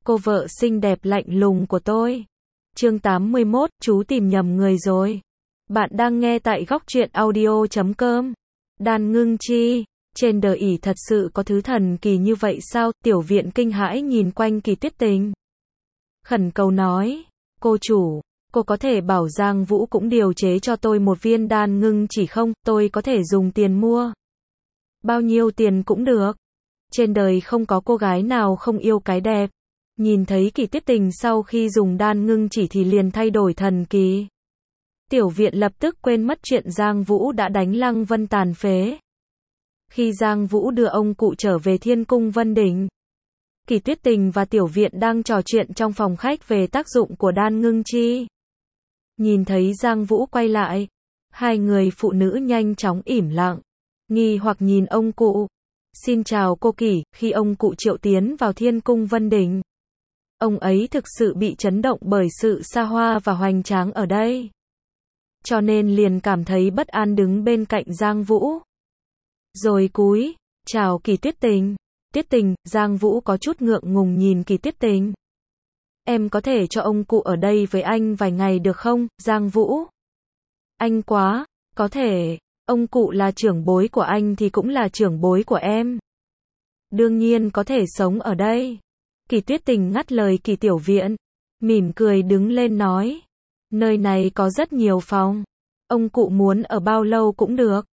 cô vợ xinh đẹp lạnh lùng của tôi. Chương 81, chú tìm nhầm người rồi. Bạn đang nghe tại góc truyện audio.com. Đan Ngưng Chi, trên đời ỷ thật sự có thứ thần kỳ như vậy sao? Tiểu Viện kinh hãi nhìn quanh Kỳ Tuyết Tình. Khẩn cầu nói, cô chủ, cô có thể bảo Giang Vũ cũng điều chế cho tôi một viên đan ngưng chỉ không? Tôi có thể dùng tiền mua. Bao nhiêu tiền cũng được. Trên đời không có cô gái nào không yêu cái đẹp. Nhìn thấy Kỳ Tuyết Tình sau khi dùng đan ngưng chỉ thì liền thay đổi thần kỳ. Tiểu Viện lập tức quên mất chuyện Giang Vũ đã đánh Lăng Vân tàn phế. Khi Giang Vũ đưa ông cụ trở về Thiên Cung Vân Đỉnh, Kỳ Tuyết Tình và Tiểu Viện đang trò chuyện trong phòng khách về tác dụng của đan ngưng chi. Nhìn thấy Giang Vũ quay lại, hai người phụ nữ nhanh chóng ỉm lặng, nghi hoặc nhìn ông cụ. Xin chào cô Kỳ, khi ông cụ triệu tiến vào Thiên Cung Vân Đỉnh, ông ấy thực sự bị chấn động bởi sự xa hoa và hoành tráng ở đây. Cho nên liền cảm thấy bất an đứng bên cạnh Giang Vũ. Rồi cúi, chào Kỳ Tuyết Tình. Tuyết Tình, Giang Vũ có chút ngượng ngùng nhìn Kỳ Tuyết Tình. Em có thể cho ông cụ ở đây với anh vài ngày được không, Giang Vũ? Anh quá, có thể, ông cụ là trưởng bối của anh thì cũng là trưởng bối của em. Đương nhiên có thể sống ở đây. Kỳ Tuyết Tình ngắt lời Kỳ Tiểu Viện, mỉm cười đứng lên nói. Nơi này có rất nhiều phòng. Ông cụ muốn ở bao lâu cũng được.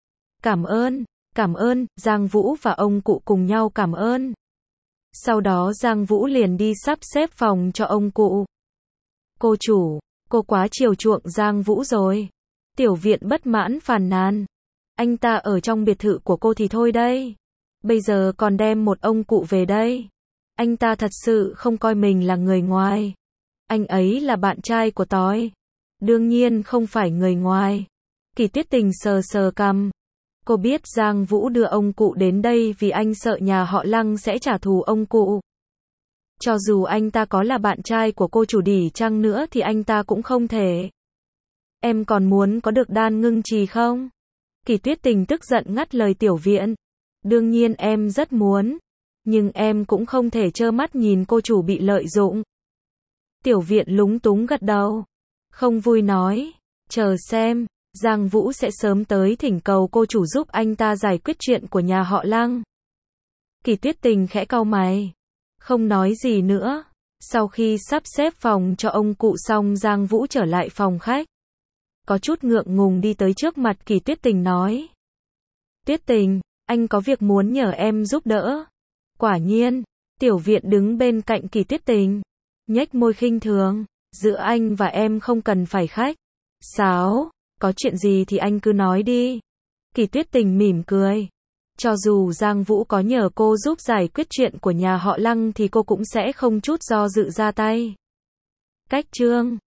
Cảm ơn, Giang Vũ và ông cụ cùng nhau cảm ơn. Sau đó Giang Vũ liền đi sắp xếp phòng cho ông cụ. Cô chủ, cô quá chiều chuộng Giang Vũ rồi. Tiểu Viện bất mãn phàn nàn. Anh ta ở trong biệt thự của cô thì thôi đây. Bây giờ còn đem một ông cụ về đây. Anh ta thật sự không coi mình là người ngoài. Anh ấy là bạn trai của tôi. Đương nhiên không phải người ngoài. Kỳ Tuyết Tình sờ sờ cằm. Cô biết Giang Vũ đưa ông cụ đến đây vì anh sợ nhà họ Lăng sẽ trả thù ông cụ. Cho dù anh ta có là bạn trai của cô chủ đi chăng nữa thì anh ta cũng không thể. Em còn muốn có được đan ngưng trì không? Kỳ Tuyết Tình tức giận ngắt lời Tiểu Viện. Đương nhiên em rất muốn. Nhưng em cũng không thể trơ mắt nhìn cô chủ bị lợi dụng. Tiểu Viện lúng túng gật đầu. Không vui nói. Chờ xem. Giang Vũ sẽ sớm tới thỉnh cầu cô chủ giúp anh ta giải quyết chuyện của nhà họ Lăng. Kỳ Tuyết Tình khẽ cau mày. Không nói gì nữa. Sau khi sắp xếp phòng cho ông cụ xong Giang Vũ trở lại phòng khách. Có chút ngượng ngùng đi tới trước mặt Kỳ Tuyết Tình nói. Tuyết Tình, anh có việc muốn nhờ em giúp đỡ. Quả nhiên, Tiểu Viện đứng bên cạnh Kỳ Tuyết Tình. Nhếch môi khinh thường. Giữa anh và em không cần phải khách sáo. Có chuyện gì thì anh cứ nói đi. Kỳ Tuyết Tình mỉm cười. Cho dù Giang Vũ có nhờ cô giúp giải quyết chuyện của nhà họ Lăng thì cô cũng sẽ không chút do dự ra tay. Cách chương